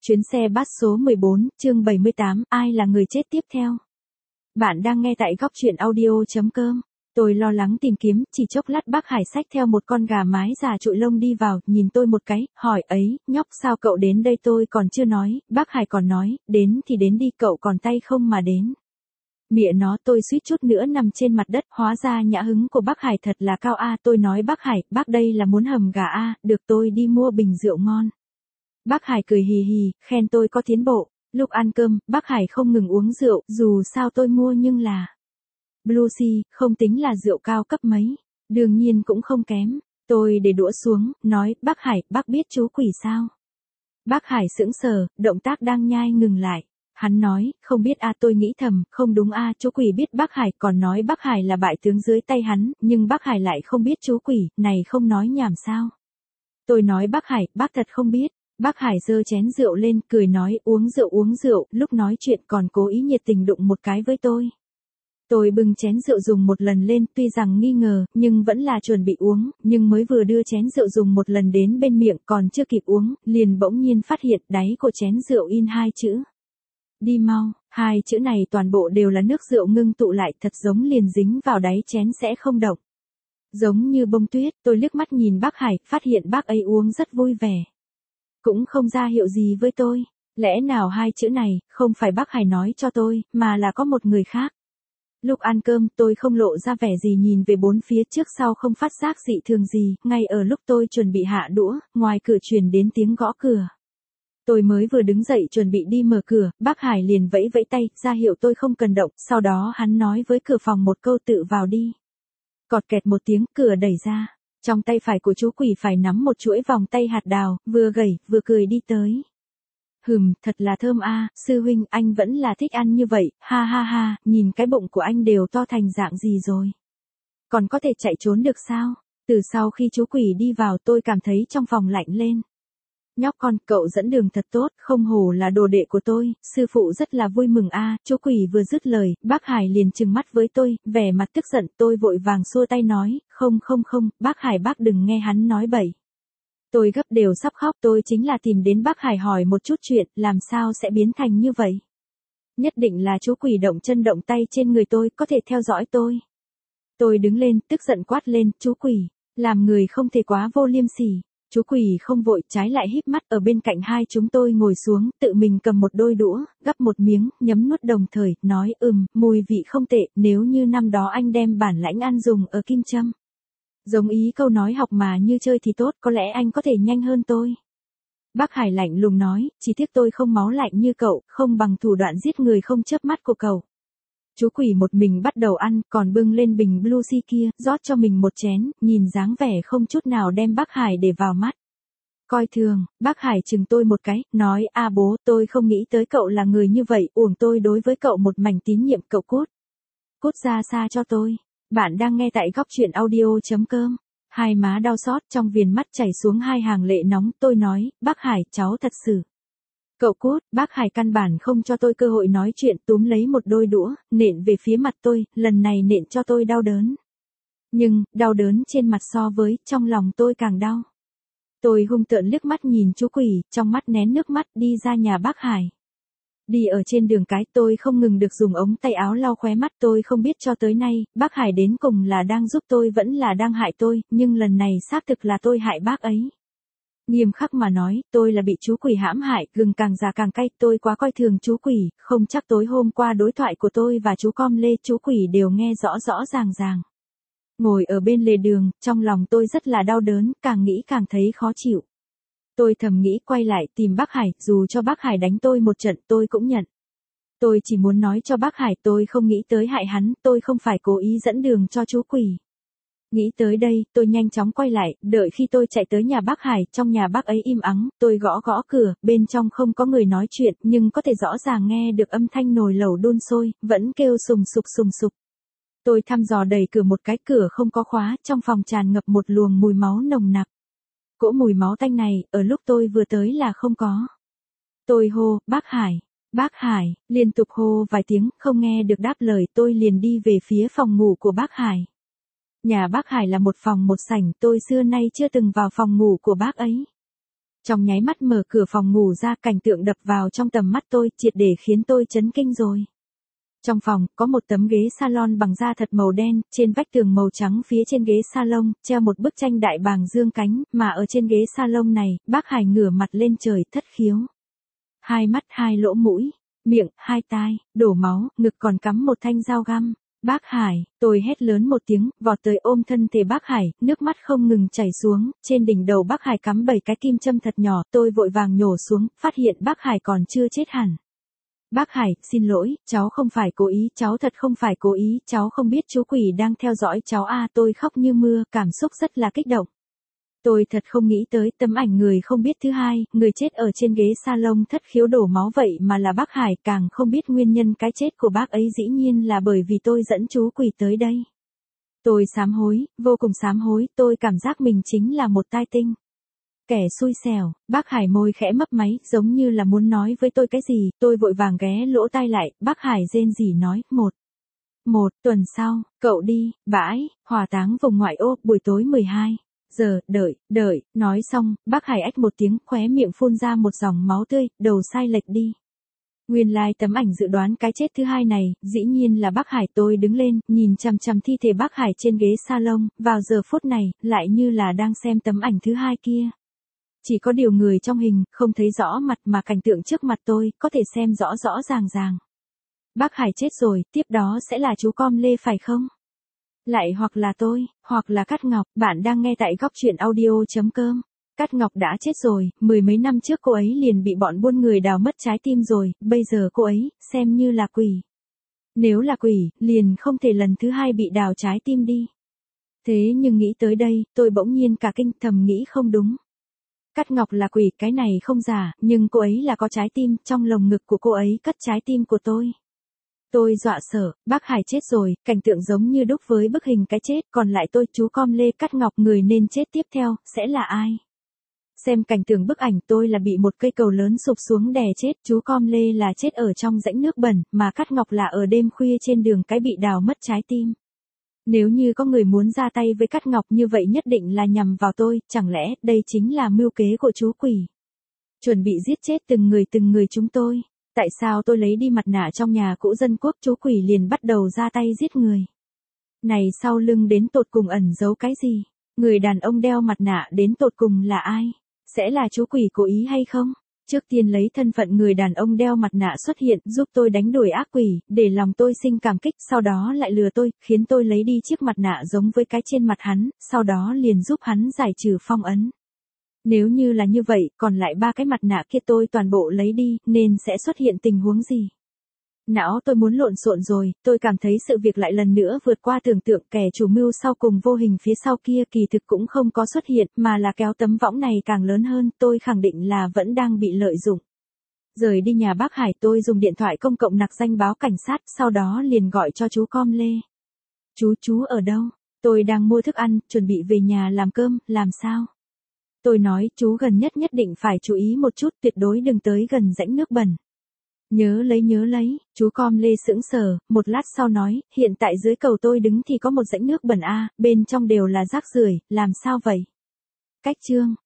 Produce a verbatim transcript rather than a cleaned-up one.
Chuyến xe bus số mười bốn, chương bảy mươi tám, ai là người chết tiếp theo? Bạn đang nghe tại góc truyện audio chấm com. Tôi lo lắng tìm kiếm, chỉ chốc lát bác Hải xách theo một con gà mái già trụi lông đi vào, nhìn tôi một cái, hỏi ấy, nhóc sao cậu đến đây tôi còn chưa nói, bác Hải còn nói, đến thì đến đi cậu còn tay không mà đến. Mẹ nó tôi suýt chút nữa nằm trên mặt đất, hóa ra nhã hứng của bác Hải thật là cao a. Tôi nói bác Hải, bác đây là muốn hầm gà a, được tôi đi mua bình rượu ngon. Bác Hải cười hì hì, khen tôi có tiến bộ. Lúc ăn cơm, bác Hải không ngừng uống rượu, dù sao tôi mua nhưng là Blue Sea, không tính là rượu cao cấp mấy. Đương nhiên cũng không kém. Tôi để đũa xuống, nói, bác Hải, bác biết chú quỷ sao? Bác Hải sững sờ, động tác đang nhai ngừng lại. Hắn nói, không biết a. Tôi nghĩ thầm, không đúng a. Chú quỷ biết bác Hải, còn nói bác Hải là bại tướng dưới tay hắn, nhưng bác Hải lại không biết chú quỷ, này không nói nhảm sao? Tôi nói bác Hải, bác thật không biết. Bác Hải giơ chén rượu lên, cười nói, uống rượu uống rượu, lúc nói chuyện còn cố ý nhiệt tình đụng một cái với tôi. Tôi bưng chén rượu dùng một lần lên, tuy rằng nghi ngờ, nhưng vẫn là chuẩn bị uống, nhưng mới vừa đưa chén rượu dùng một lần đến bên miệng, còn chưa kịp uống, liền bỗng nhiên phát hiện đáy của chén rượu in hai chữ. Đi mau, hai chữ này toàn bộ đều là nước rượu ngưng tụ lại, thật giống liền dính vào đáy chén sẽ không động. Giống như bông tuyết, tôi liếc mắt nhìn bác Hải, phát hiện bác ấy uống rất vui vẻ. Cũng không ra hiệu gì với tôi. Lẽ nào hai chữ này, không phải bác Hải nói cho tôi, mà là có một người khác. Lúc ăn cơm, tôi không lộ ra vẻ gì nhìn về bốn phía trước sau không phát giác dị thường gì, ngay ở lúc tôi chuẩn bị hạ đũa, ngoài cửa truyền đến tiếng gõ cửa. Tôi mới vừa đứng dậy chuẩn bị đi mở cửa, bác Hải liền vẫy vẫy tay, ra hiệu tôi không cần động, sau đó hắn nói với cửa phòng một câu tự vào đi. Cọt kẹt một tiếng, cửa đẩy ra. Trong tay phải của chú quỷ phải nắm một chuỗi vòng tay hạt đào, vừa gẩy, vừa cười đi tới. Hừm, thật là thơm a, sư huynh, anh vẫn là thích ăn như vậy, ha ha ha, nhìn cái bụng của anh đều to thành dạng gì rồi. Còn có thể chạy trốn được sao? Từ sau khi chú quỷ đi vào tôi cảm thấy trong phòng lạnh lên. Nhóc con, cậu dẫn đường thật tốt, không hổ là đồ đệ của tôi, sư phụ rất là vui mừng a. Chú quỷ vừa dứt lời, bác Hải liền trừng mắt với tôi, vẻ mặt tức giận, tôi vội vàng xua tay nói, không không không, bác Hải bác đừng nghe hắn nói bậy. Tôi gấp đều sắp khóc, tôi chính là tìm đến bác Hải hỏi một chút chuyện, làm sao sẽ biến thành như vậy? Nhất định là chú quỷ động chân động tay trên người tôi, có thể theo dõi tôi. Tôi đứng lên, tức giận quát lên, chú quỷ, làm người không thể quá vô liêm sỉ. Chú quỷ không vội, trái lại híp mắt ở bên cạnh hai chúng tôi ngồi xuống, tự mình cầm một đôi đũa, gắp một miếng, nhấm nuốt đồng thời, nói ừm, mùi vị không tệ, nếu như năm đó anh đem bản lãnh ăn dùng ở Kim Châm. Giống ý câu nói học mà như chơi thì tốt, có lẽ anh có thể nhanh hơn tôi. Bác Hải lạnh lùng nói, chỉ tiếc tôi không máu lạnh như cậu, không bằng thủ đoạn giết người không chớp mắt của cậu. Chú quỷ một mình bắt đầu ăn, còn bưng lên bình Blue Sea kia, rót cho mình một chén, nhìn dáng vẻ không chút nào đem bác Hải để vào mắt. Coi thường, bác Hải chừng tôi một cái, nói, a bố, tôi không nghĩ tới cậu là người như vậy, uổng tôi đối với cậu một mảnh tín nhiệm, cậu cút. Cút ra xa cho tôi. Bạn đang nghe tại góc truyện audio chấm com. Hai má đau xót, trong viền mắt chảy xuống hai hàng lệ nóng, tôi nói, bác Hải, cháu thật sự. Cậu cút, bác Hải căn bản không cho tôi cơ hội nói chuyện, túm lấy một đôi đũa, nện về phía mặt tôi, lần này nện cho tôi đau đớn. Nhưng, đau đớn trên mặt so với, trong lòng tôi càng đau. Tôi hung tợn liếc mắt nhìn chú quỷ, trong mắt nén nước mắt, đi ra nhà bác Hải. Đi ở trên đường cái, tôi không ngừng được dùng ống tay áo lau khóe mắt, tôi không biết cho tới nay, bác Hải đến cùng là đang giúp tôi vẫn là đang hại tôi, nhưng lần này xác thực là tôi hại bác ấy. Nghiêm khắc mà nói, tôi là bị chú quỷ hãm hại, gừng càng già càng cay, tôi quá coi thường chú quỷ, không chắc tối hôm qua đối thoại của tôi và chú Com Lê chú quỷ đều nghe rõ rõ ràng ràng. Ngồi ở bên lề đường, trong lòng tôi rất là đau đớn, càng nghĩ càng thấy khó chịu. Tôi thầm nghĩ quay lại tìm bác Hải, dù cho bác Hải đánh tôi một trận tôi cũng nhận. Tôi chỉ muốn nói cho bác Hải tôi không nghĩ tới hại hắn, tôi không phải cố ý dẫn đường cho chú quỷ. Nghĩ tới đây, tôi nhanh chóng quay lại, đợi khi tôi chạy tới nhà bác Hải, trong nhà bác ấy im ắng, tôi gõ gõ cửa, bên trong không có người nói chuyện, nhưng có thể rõ ràng nghe được âm thanh nồi lẩu đun sôi, vẫn kêu sùng sục sùng sục. Tôi thăm dò đẩy cửa một cái, cửa không có khóa, trong phòng tràn ngập một luồng mùi máu nồng nặc. Cỗ mùi máu tanh này, ở lúc tôi vừa tới là không có. Tôi hô, bác Hải, bác Hải, liên tục hô vài tiếng, không nghe được đáp lời, tôi liền đi về phía phòng ngủ của bác Hải. Nhà bác Hải là một phòng một sảnh, tôi xưa nay chưa từng vào phòng ngủ của bác ấy. Trong nháy mắt mở cửa phòng ngủ ra, cảnh tượng đập vào trong tầm mắt tôi, triệt để khiến tôi chấn kinh rồi. Trong phòng, có một tấm ghế salon bằng da thật màu đen, trên vách tường màu trắng phía trên ghế salon, treo một bức tranh đại bàng dương cánh, mà ở trên ghế salon này, bác Hải ngửa mặt lên trời, thất khiếu. Hai mắt, hai lỗ mũi, miệng, hai tai, đổ máu, ngực còn cắm một thanh dao găm. Bác Hải, tôi hét lớn một tiếng, vọt tới ôm thân thể bác Hải, nước mắt không ngừng chảy xuống, trên đỉnh đầu bác Hải cắm bảy cái kim châm thật nhỏ, tôi vội vàng nhổ xuống, phát hiện bác Hải còn chưa chết hẳn. Bác Hải, xin lỗi, cháu không phải cố ý, cháu thật không phải cố ý, cháu không biết chú quỷ đang theo dõi cháu a, tôi khóc như mưa, cảm xúc rất là kích động. Tôi thật không nghĩ tới tấm ảnh người không biết thứ hai, người chết ở trên ghế salon thất khiếu đổ máu vậy mà là bác Hải, càng không biết nguyên nhân cái chết của bác ấy dĩ nhiên là bởi vì tôi dẫn chú quỷ tới đây. Tôi sám hối, vô cùng sám hối, tôi cảm giác mình chính là một tai tinh. Kẻ xui xẻo, bác Hải môi khẽ mấp máy, giống như là muốn nói với tôi cái gì, tôi vội vàng ghé lỗ tai lại, bác Hải rên rỉ nói, một. Một tuần sau, cậu đi, bãi, hỏa táng vùng ngoại ô, buổi tối mười hai giờ, đợi, đợi, nói xong, bác Hải ách một tiếng, khóe miệng phun ra một dòng máu tươi, đầu sai lệch đi. Nguyên lai like, tấm ảnh dự đoán cái chết thứ hai này, dĩ nhiên là bác Hải. Tôi đứng lên, nhìn chằm chằm thi thể bác Hải trên ghế salon, vào giờ phút này, lại như là đang xem tấm ảnh thứ hai kia. Chỉ có điều người trong hình, không thấy rõ mặt mà cảnh tượng trước mặt tôi, có thể xem rõ rõ ràng ràng. Bác Hải chết rồi, tiếp đó sẽ là chú Com Lê phải không? Lại hoặc là tôi, hoặc là Cát Ngọc, bạn đang nghe tại góc truyện audio chấm com. Cát Ngọc đã chết rồi, mười mấy năm trước cô ấy liền bị bọn buôn người đào mất trái tim rồi, bây giờ cô ấy, xem như là quỷ. Nếu là quỷ, liền không thể lần thứ hai bị đào trái tim đi. Thế nhưng nghĩ tới đây, tôi bỗng nhiên cả kinh, thầm nghĩ không đúng. Cát Ngọc là quỷ, cái này không giả, nhưng cô ấy là có trái tim, trong lồng ngực của cô ấy cất trái tim của tôi. Tôi dọa sợ, bác Hải chết rồi, cảnh tượng giống như đúc với bức hình cái chết, còn lại tôi, chú Com Lê, Cát Ngọc, người nên chết tiếp theo, sẽ là ai? Xem cảnh tượng bức ảnh, tôi là bị một cây cầu lớn sụp xuống đè chết, chú Com Lê là chết ở trong rãnh nước bẩn, mà Cát Ngọc là ở đêm khuya trên đường cái bị đào mất trái tim. Nếu như có người muốn ra tay với Cát Ngọc như vậy nhất định là nhằm vào tôi, chẳng lẽ đây chính là mưu kế của chú quỷ? Chuẩn bị giết chết từng người từng người chúng tôi. Tại sao tôi lấy đi mặt nạ trong nhà cũ dân quốc, chú quỷ liền bắt đầu ra tay giết người? Này sau lưng đến tột cùng ẩn giấu cái gì? Người đàn ông đeo mặt nạ đến tột cùng là ai? Sẽ là chú quỷ cố ý hay không? Trước tiên lấy thân phận người đàn ông đeo mặt nạ xuất hiện, giúp tôi đánh đuổi ác quỷ, để lòng tôi sinh cảm kích, sau đó lại lừa tôi, khiến tôi lấy đi chiếc mặt nạ giống với cái trên mặt hắn, sau đó liền giúp hắn giải trừ phong ấn. Nếu như là như vậy, còn lại ba cái mặt nạ kia tôi toàn bộ lấy đi, nên sẽ xuất hiện tình huống gì? Não tôi muốn lộn xộn rồi, tôi cảm thấy sự việc lại lần nữa vượt qua tưởng tượng, kẻ chủ mưu sau cùng vô hình phía sau kia kỳ thực cũng không có xuất hiện, mà là kéo tấm võng này càng lớn hơn, tôi khẳng định là vẫn đang bị lợi dụng. Rời đi nhà bác Hải, tôi dùng điện thoại công cộng nặc danh báo cảnh sát, sau đó liền gọi cho chú Com Lê. Chú, chú ở đâu? Tôi đang mua thức ăn, chuẩn bị về nhà làm cơm, làm sao? Tôi nói, chú gần nhất nhất định phải chú ý một chút, tuyệt đối đừng tới gần rãnh nước bẩn. Nhớ lấy nhớ lấy, chú Com Lê sững sờ, một lát sau nói, hiện tại dưới cầu tôi đứng thì có một rãnh nước bẩn a, bên trong đều là rác rưởi, làm sao vậy? Cách chương